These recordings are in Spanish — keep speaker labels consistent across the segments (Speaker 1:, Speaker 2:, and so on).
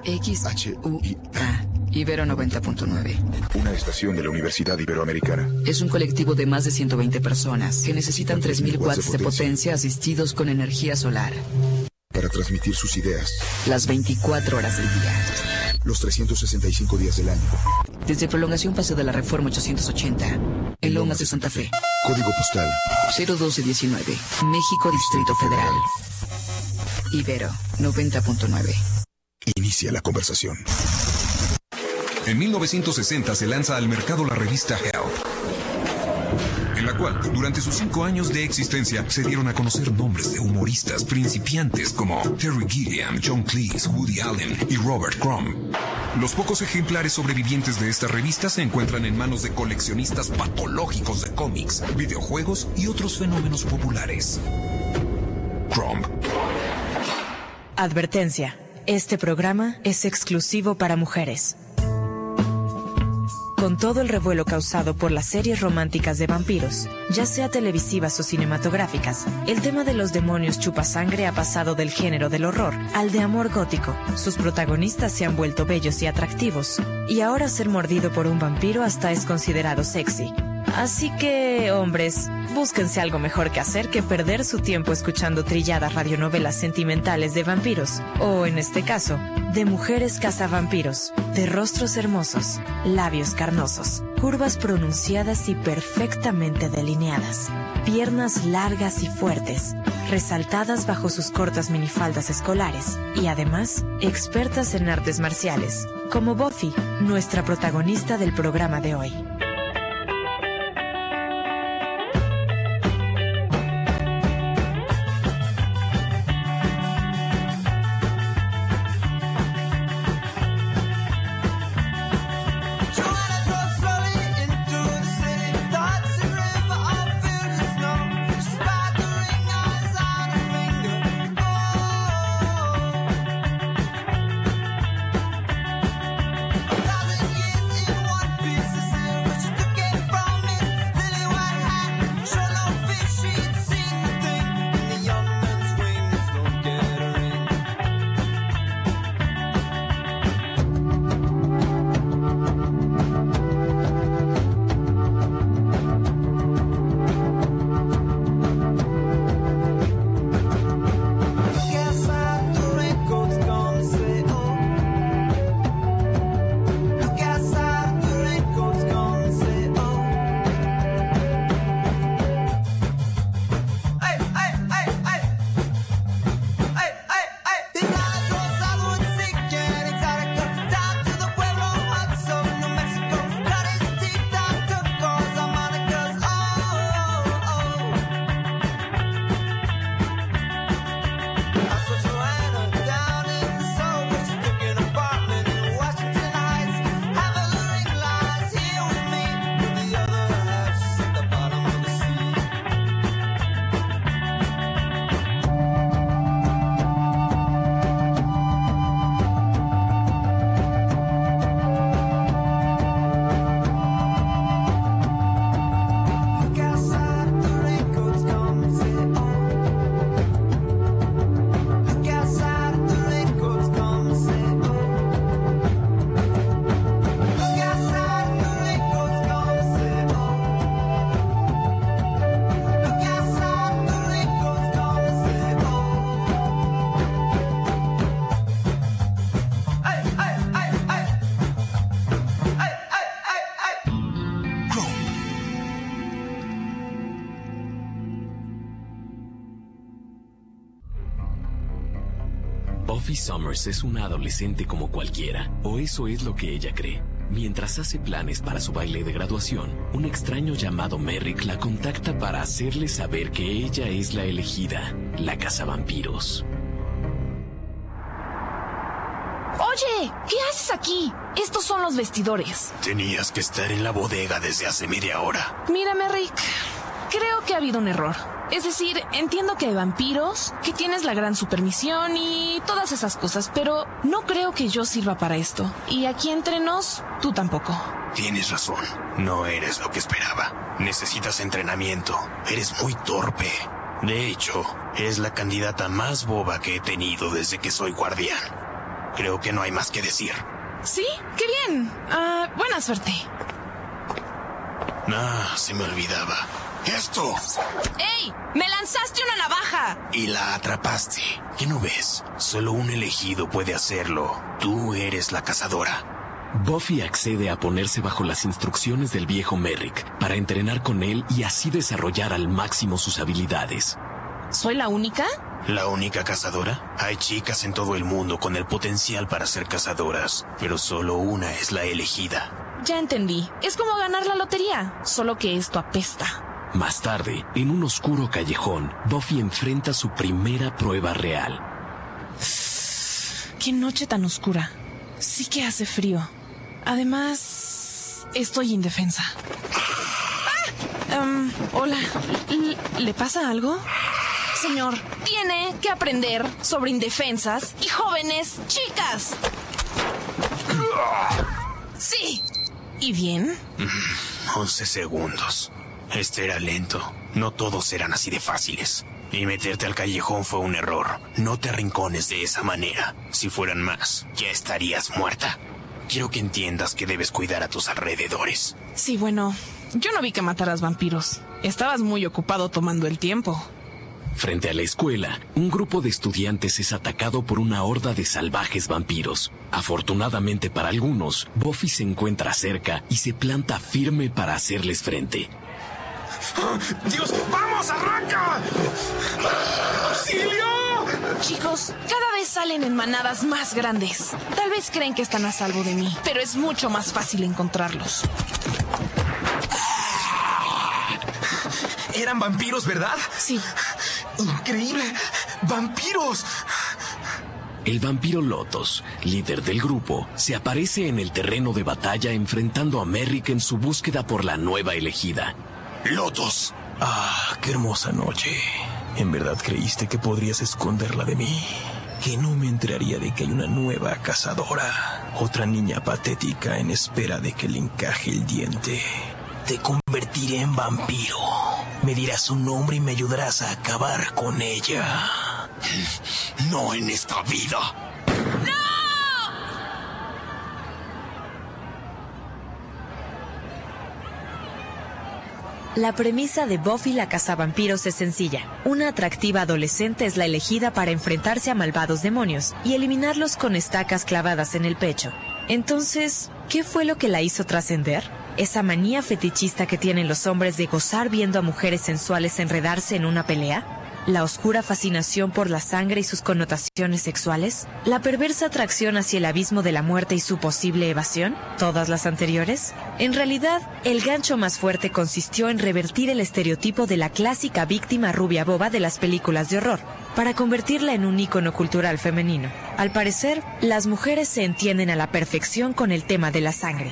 Speaker 1: XUIA. Ibero 90.9.
Speaker 2: Una estación de la Universidad Iberoamericana.
Speaker 1: Es un colectivo de más de 120 personas que necesitan 3.000 watts de potencia asistidos con energía solar.
Speaker 2: Para transmitir sus ideas.
Speaker 1: Las 24 horas del día.
Speaker 2: Los 365 días del año.
Speaker 1: Desde Prolongación Paseo de la Reforma 880, en Lomas de Santa Fe.
Speaker 2: Código postal
Speaker 1: 01219, México, Distrito Federal. Ibero 90.9.
Speaker 2: Inicia la conversación.
Speaker 3: En 1960 se lanza al mercado la revista Help, en la cual, durante sus 5 años de existencia, se dieron a conocer nombres de humoristas principiantes como Terry Gilliam, John Cleese, Woody Allen y Robert Crumb. Los pocos ejemplares sobrevivientes de esta revista se encuentran en manos de coleccionistas patológicos de cómics, videojuegos y otros fenómenos populares. Crumb.
Speaker 4: Advertencia. Este programa es exclusivo para mujeres. Con todo el revuelo causado por las series románticas de vampiros, ya sea televisivas o cinematográficas, el tema de los demonios chupasangre ha pasado del género del horror al de amor gótico. Sus protagonistas se han vuelto bellos y atractivos, y ahora ser mordido por un vampiro hasta es considerado sexy. Así que, hombres, búsquense algo mejor que hacer que perder su tiempo escuchando trilladas radionovelas sentimentales de vampiros, o en este caso, de mujeres cazavampiros, de rostros hermosos, labios carnosos, curvas pronunciadas y perfectamente delineadas, piernas largas y fuertes, resaltadas bajo sus cortas minifaldas escolares, y además, expertas en artes marciales, como Buffy, nuestra protagonista del programa de hoy.
Speaker 5: Buffy Summers es una adolescente como cualquiera, o eso es lo que ella cree. Mientras hace planes para su baile de graduación, un extraño llamado Merrick la contacta para hacerle saber que ella es la elegida, la cazavampiros.
Speaker 6: Oye, ¿qué haces aquí? Estos son los vestidores.
Speaker 7: Tenías que estar en la bodega desde hace media hora.
Speaker 6: Mira, Merrick, creo que ha habido un error. Es decir, entiendo que hay vampiros, que tienes la gran supermisión y todas esas cosas, pero no creo que yo sirva para esto. Y aquí entre nos, tú tampoco.
Speaker 7: Tienes razón, no eres lo que esperaba. Necesitas entrenamiento, eres muy torpe. De hecho, eres la candidata más boba que he tenido desde que soy guardián. Creo que no hay más que decir.
Speaker 6: ¿Sí? ¡Qué bien! Buena suerte.
Speaker 7: Se me olvidaba. ¡Esto!
Speaker 6: ¡Ey! ¡Me lanzaste una navaja!
Speaker 7: Y la atrapaste. ¿Qué no ves? Solo un elegido puede hacerlo. Tú eres la cazadora.
Speaker 5: Buffy accede a ponerse bajo las instrucciones del viejo Merrick para entrenar con él y así desarrollar al máximo sus habilidades.
Speaker 6: ¿Soy la única?
Speaker 7: ¿La única cazadora? Hay chicas en todo el mundo con el potencial para ser cazadoras, pero solo una es la elegida.
Speaker 6: Ya entendí. Es como ganar la lotería, solo que esto apesta.
Speaker 5: Más tarde, en un oscuro callejón, Buffy enfrenta su primera prueba real.
Speaker 6: ¡Qué noche tan oscura! Sí que hace frío. Además, estoy indefensa. Hola. ¿Le pasa algo? Señor, tiene que aprender sobre indefensas y jóvenes chicas. Sí. ¿Y bien?
Speaker 7: 11 segundos. Este era lento. No todos eran así de fáciles. Y meterte al callejón fue un error. No te arrincones de esa manera. Si fueran más, ya estarías muerta. Quiero que entiendas que debes cuidar a tus alrededores.
Speaker 6: Sí, bueno, yo no vi que mataras vampiros. Estabas muy ocupado tomando el tiempo.
Speaker 5: Frente a la escuela, un grupo de estudiantes es atacado por una horda de salvajes vampiros. Afortunadamente para algunos, Buffy se encuentra cerca y se planta firme para hacerles frente.
Speaker 7: ¡Dios! ¡Vamos, arranca! ¡Auxilio!
Speaker 6: Chicos, cada vez salen en manadas más grandes. Tal vez creen que están a salvo de mí, pero es mucho más fácil encontrarlos.
Speaker 8: Eran vampiros, ¿verdad?
Speaker 6: Sí.
Speaker 8: ¡Increíble! ¡Vampiros!
Speaker 5: El vampiro Lotos, líder del grupo, se aparece en el terreno de batalla enfrentando a Merrick en su búsqueda por la nueva elegida.
Speaker 7: ¡Lotos!
Speaker 8: ¡Qué hermosa noche! ¿En verdad creíste que podrías esconderla de mí? ¿Que no me enteraría de que hay una nueva cazadora? Otra niña patética en espera de que le encaje el diente. Te convertiré en vampiro. Me dirás su nombre y me ayudarás a acabar con ella.
Speaker 7: No en esta vida.
Speaker 4: La premisa de Buffy la cazavampiros es sencilla. Una atractiva adolescente es la elegida para enfrentarse a malvados demonios y eliminarlos con estacas clavadas en el pecho. Entonces, ¿qué fue lo que la hizo trascender? ¿Esa manía fetichista que tienen los hombres de gozar viendo a mujeres sensuales enredarse en una pelea? ¿La oscura fascinación por la sangre y sus connotaciones sexuales? ¿La perversa atracción hacia el abismo de la muerte y su posible evasión? ¿Todas las anteriores? En realidad, el gancho más fuerte consistió en revertir el estereotipo de la clásica víctima rubia boba de las películas de horror, para convertirla en un ícono cultural femenino. Al parecer, las mujeres se entienden a la perfección con el tema de la sangre.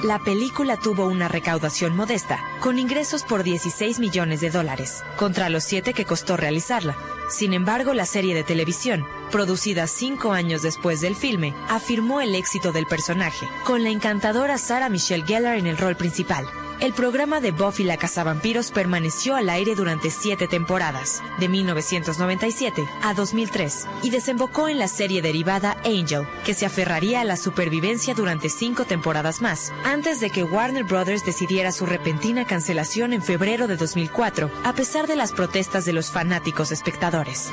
Speaker 4: La película tuvo una recaudación modesta, con ingresos por $16 millones, contra los 7 que costó realizarla. Sin embargo, la serie de televisión, producida 5 años después del filme, afirmó el éxito del personaje, con la encantadora Sarah Michelle Gellar en el rol principal. El programa de Buffy la Cazavampiros permaneció al aire durante 7 temporadas, de 1997 a 2003, y desembocó en la serie derivada Angel, que se aferraría a la supervivencia durante 5 temporadas más, antes de que Warner Brothers decidiera su repentina cancelación en febrero de 2004, a pesar de las protestas de los fanáticos espectadores.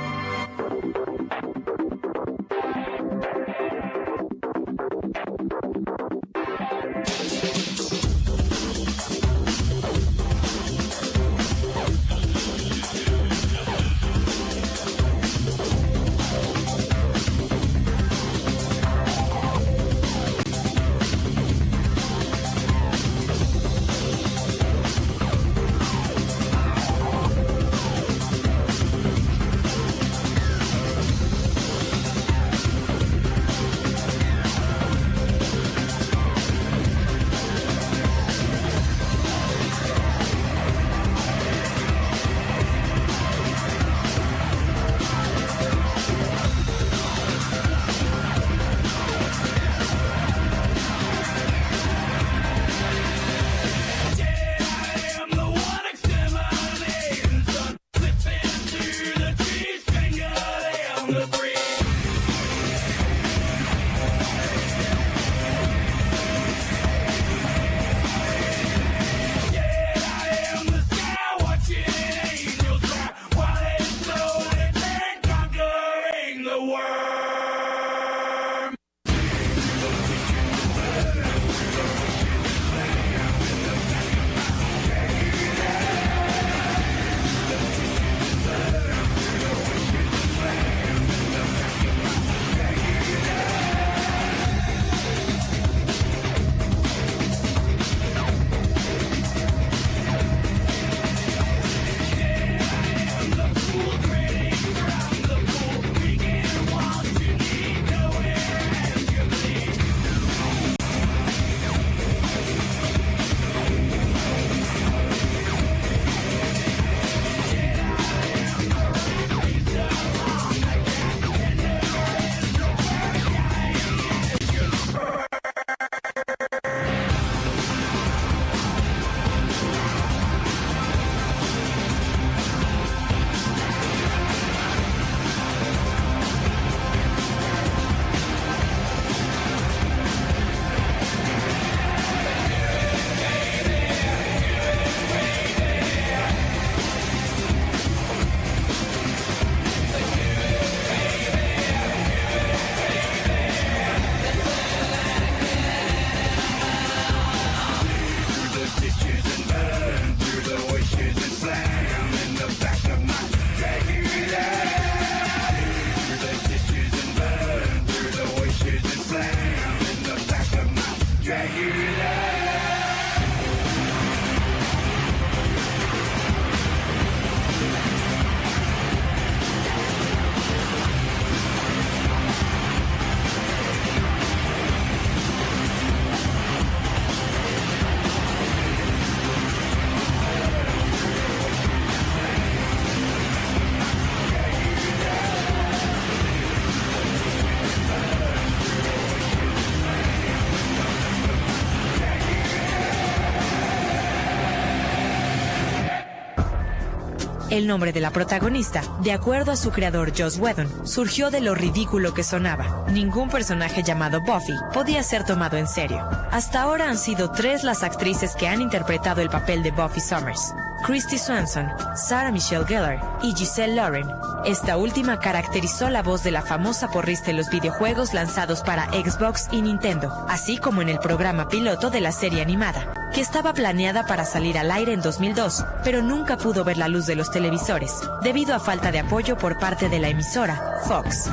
Speaker 4: El nombre de la protagonista, de acuerdo a su creador Joss Whedon, surgió de lo ridículo que sonaba. Ningún personaje llamado Buffy podía ser tomado en serio. Hasta ahora han sido 3 las actrices que han interpretado el papel de Buffy Summers: Kristy Swanson, Sarah Michelle Gellar y Giselle Lauren. Esta última caracterizó la voz de la famosa porrista en los videojuegos lanzados para Xbox y Nintendo, así como en el programa piloto de la serie animada, que estaba planeada para salir al aire en 2002, pero nunca pudo ver la luz de los televisores, debido a falta de apoyo por parte de la emisora Fox.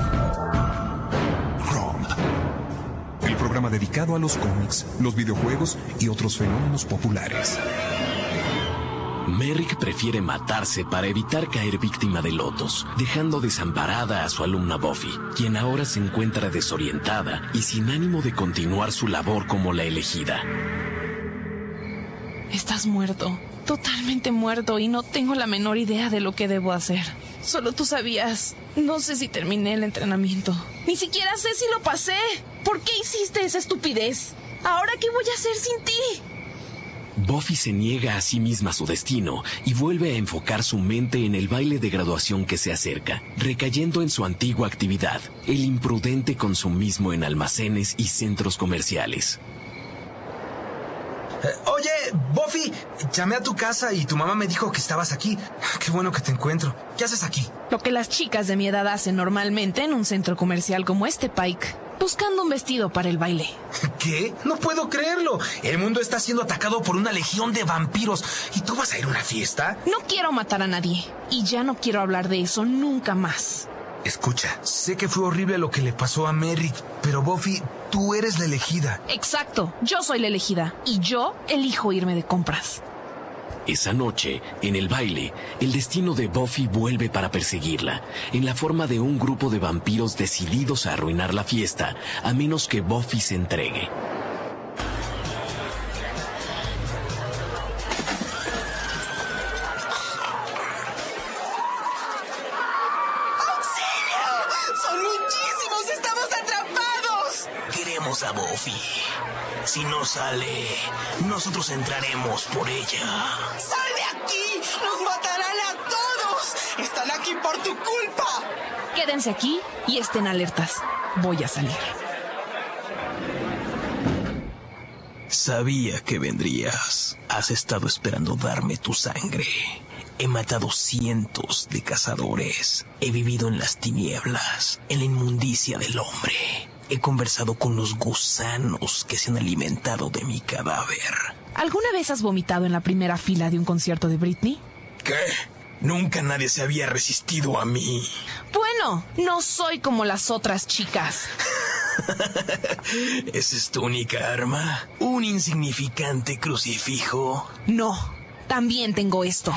Speaker 3: Chrome, el programa dedicado a los cómics, los videojuegos y otros fenómenos populares.
Speaker 5: Merrick prefiere matarse para evitar caer víctima de Lotus, dejando desamparada a su alumna Buffy, quien ahora se encuentra desorientada y sin ánimo de continuar su labor como la elegida.
Speaker 6: Estás muerto, totalmente muerto, y no tengo la menor idea de lo que debo hacer. Solo tú sabías. No sé si terminé el entrenamiento. Ni siquiera sé si lo pasé. ¿Por qué hiciste esa estupidez? ¿Ahora qué voy a hacer sin ti?
Speaker 5: Buffy se niega a sí misma su destino y vuelve a enfocar su mente en el baile de graduación que se acerca, recayendo en su antigua actividad, el imprudente consumismo en almacenes y centros comerciales.
Speaker 9: Oye, Buffy, llamé a tu casa y tu mamá me dijo que estabas aquí. Qué bueno que te encuentro. ¿Qué haces aquí?
Speaker 6: Lo que las chicas de mi edad hacen normalmente en un centro comercial como este, Pike. Buscando un vestido para el baile.
Speaker 9: ¿Qué? No puedo creerlo. El mundo está siendo atacado por una legión de vampiros. ¿Y tú vas a ir a una fiesta?
Speaker 6: No quiero matar a nadie. Y ya no quiero hablar de eso nunca más.
Speaker 9: Escucha, sé que fue horrible lo que le pasó a Merrick, pero Buffy, tú eres la elegida.
Speaker 6: Exacto, yo soy la elegida. Y yo elijo irme de compras.
Speaker 5: Esa noche, en el baile, el destino de Buffy vuelve para perseguirla, en la forma de un grupo de vampiros decididos a arruinar la fiesta, a menos que Buffy se entregue.
Speaker 8: A Buffy. Si no sale, nosotros entraremos por ella.
Speaker 10: ¡Sal de aquí! ¡Nos matarán a todos! ¡Están aquí por tu culpa!
Speaker 6: Quédense aquí y estén alertas. Voy a salir.
Speaker 8: Sabía que vendrías. Has estado esperando darme tu sangre. He matado cientos de cazadores. He vivido en las tinieblas, en la inmundicia del hombre. He conversado con los gusanos que se han alimentado de mi cadáver.
Speaker 6: ¿Alguna vez has vomitado en la primera fila de un concierto de Britney?
Speaker 8: ¿Qué? Nunca nadie se había resistido a mí.
Speaker 6: Bueno, no soy como las otras chicas.
Speaker 8: ¿Esa es tu única arma? ¿Un insignificante crucifijo?
Speaker 6: No, también tengo esto.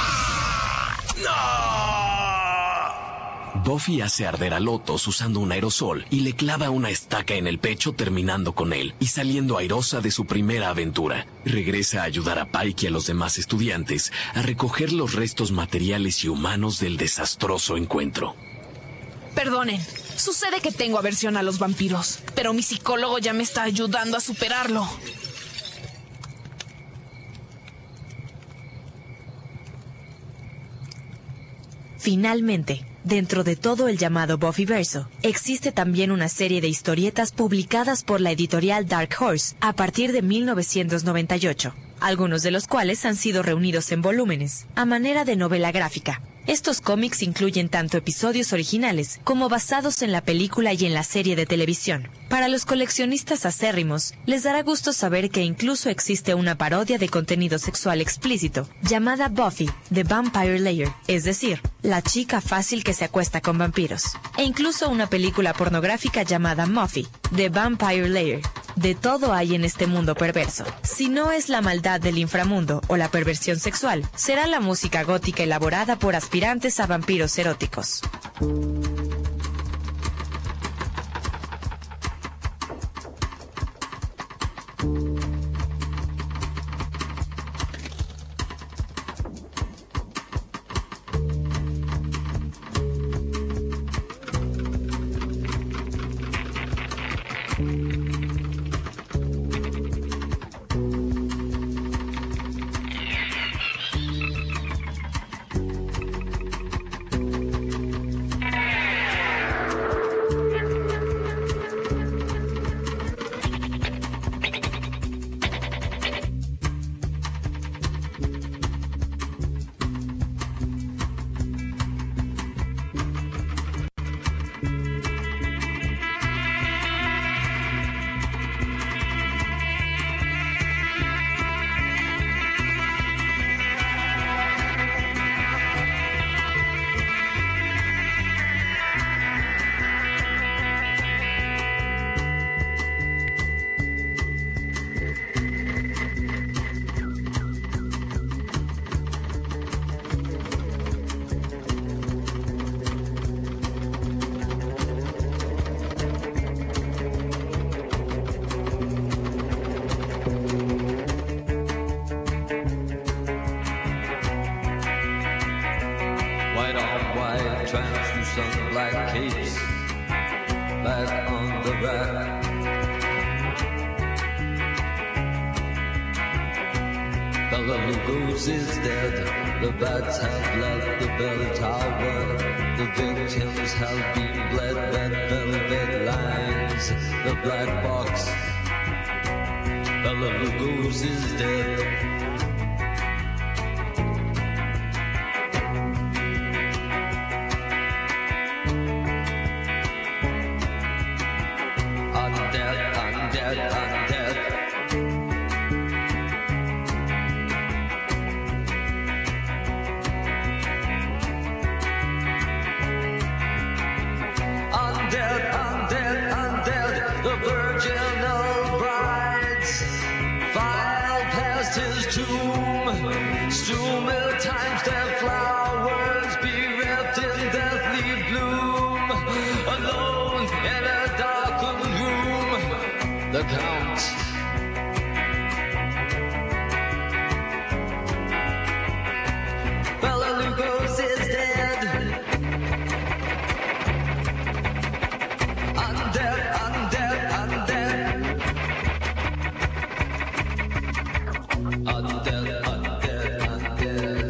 Speaker 8: ¡No!
Speaker 5: Buffy hace arder a Lotus usando un aerosol y le clava una estaca en el pecho, terminando con él y saliendo airosa de su primera aventura. Regresa a ayudar a Pike y a los demás estudiantes a recoger los restos materiales y humanos del desastroso encuentro.
Speaker 6: Perdonen, sucede que tengo aversión a los vampiros, pero mi psicólogo ya me está ayudando a superarlo.
Speaker 4: Finalmente, dentro de todo el llamado Buffyverso, existe también una serie de historietas publicadas por la editorial Dark Horse a partir de 1998, algunos de los cuales han sido reunidos en volúmenes, a manera de novela gráfica. Estos cómics incluyen tanto episodios originales como basados en la película y en la serie de televisión. Para los coleccionistas acérrimos, les dará gusto saber que incluso existe una parodia de contenido sexual explícito llamada Buffy, The Vampire Layer, es decir, la chica fácil que se acuesta con vampiros. E incluso una película pornográfica llamada Muffy, The Vampire Layer. De todo hay en este mundo perverso. Si no es la maldad del inframundo o la perversión sexual, será la música gótica elaborada por aspirantes a vampiros eróticos.
Speaker 11: white on white, translucent black capes, back on the rack. Bela Lugos is dead, the bats have left the bell tower, the victims have been bled, red velvet lines, the black box. Bela Lugos is dead. The Count. Bela Lugos is dead. Undead, undead, undead. Undead, undead, undead.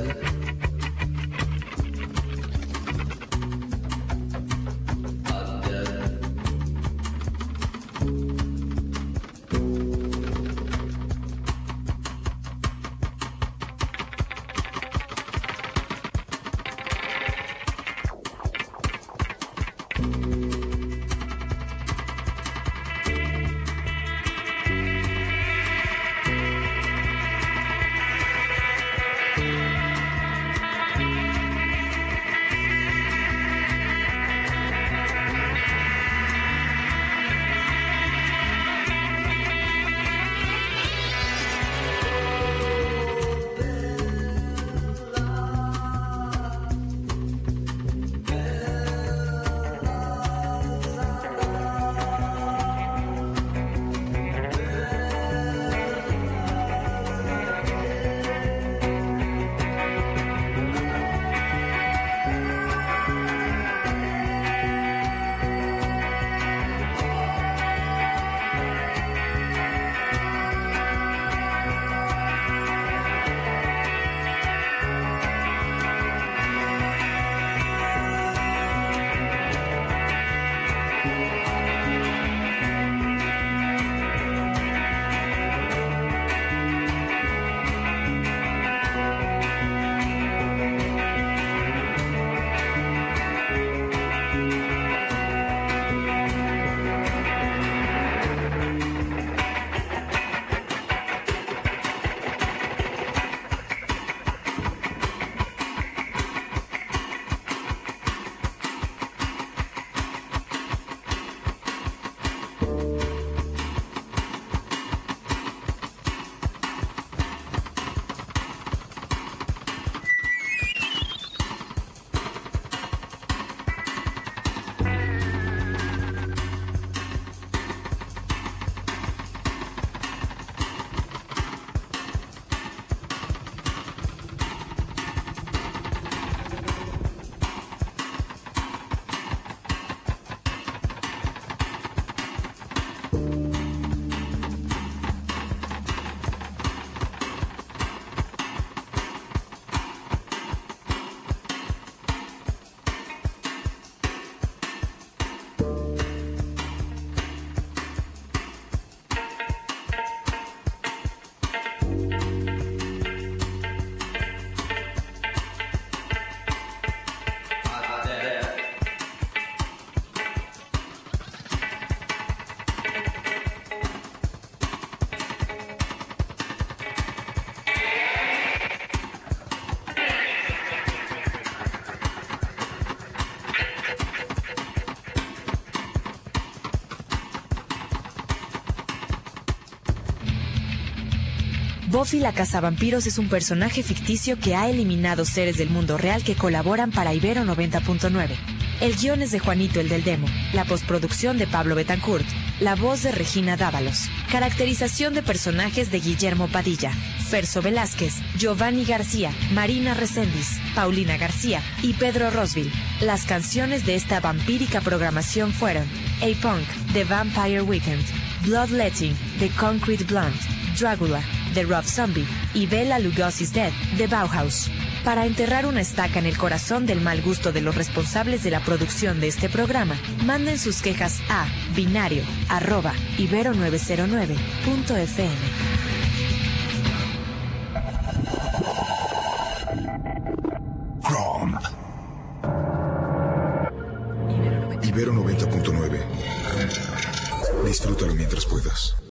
Speaker 11: Undead.
Speaker 4: Buffy la Cazavampiros es un personaje ficticio que ha eliminado seres del mundo real que colaboran para Ibero 90.9. El guión es de Juanito el del Demo, la postproducción de Pablo Betancourt, la voz de Regina Dávalos, caracterización de personajes de Guillermo Padilla, Ferso Velázquez, Giovanni García, Marina Reséndiz, Paulina García y Pedro Rosville. Las canciones de esta vampírica programación fueron A-Punk, The Vampire Weekend, Bloodletting, The Concrete Blonde, Dragula, The Rough Zombie y Bela Lugosi's Dead, The Bauhaus. Para enterrar una estaca en el corazón del mal gusto de los responsables de la producción de este programa, manden sus quejas a binario@ibero909.fm.
Speaker 2: Chrome. Ibero 90.9. Disfrútalo mientras puedas.